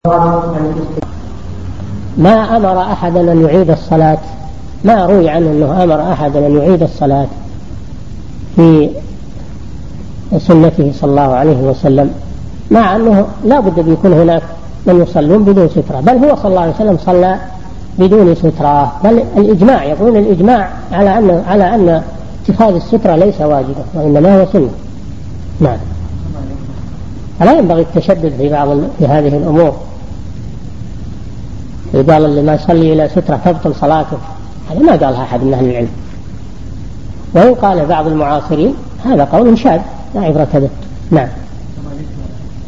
ما أمر أحدا أن يعيد الصلاة، ما روي عنه أنه أمر أحدا أن يعيد الصلاة في سنته صلى الله عليه وسلم، مع أنه لا بد أن يكون هناك من يصلون بدون سترة، بل هو صلى الله عليه وسلم صلى بدون سترة، بل الإجماع يقولون الإجماع على أن اتخاذ السترة ليس واجبا وإنما هو سنة. نعم. فلا ينبغي التشدد في هذه الأمور. قال اللي ما يصلي إلى سترة تبطل صلاته، هذا ما قالها أحد من أهل العلم، وإن قال بعض المعاصرين هذا قول شاذ لا عبرة به. نعم.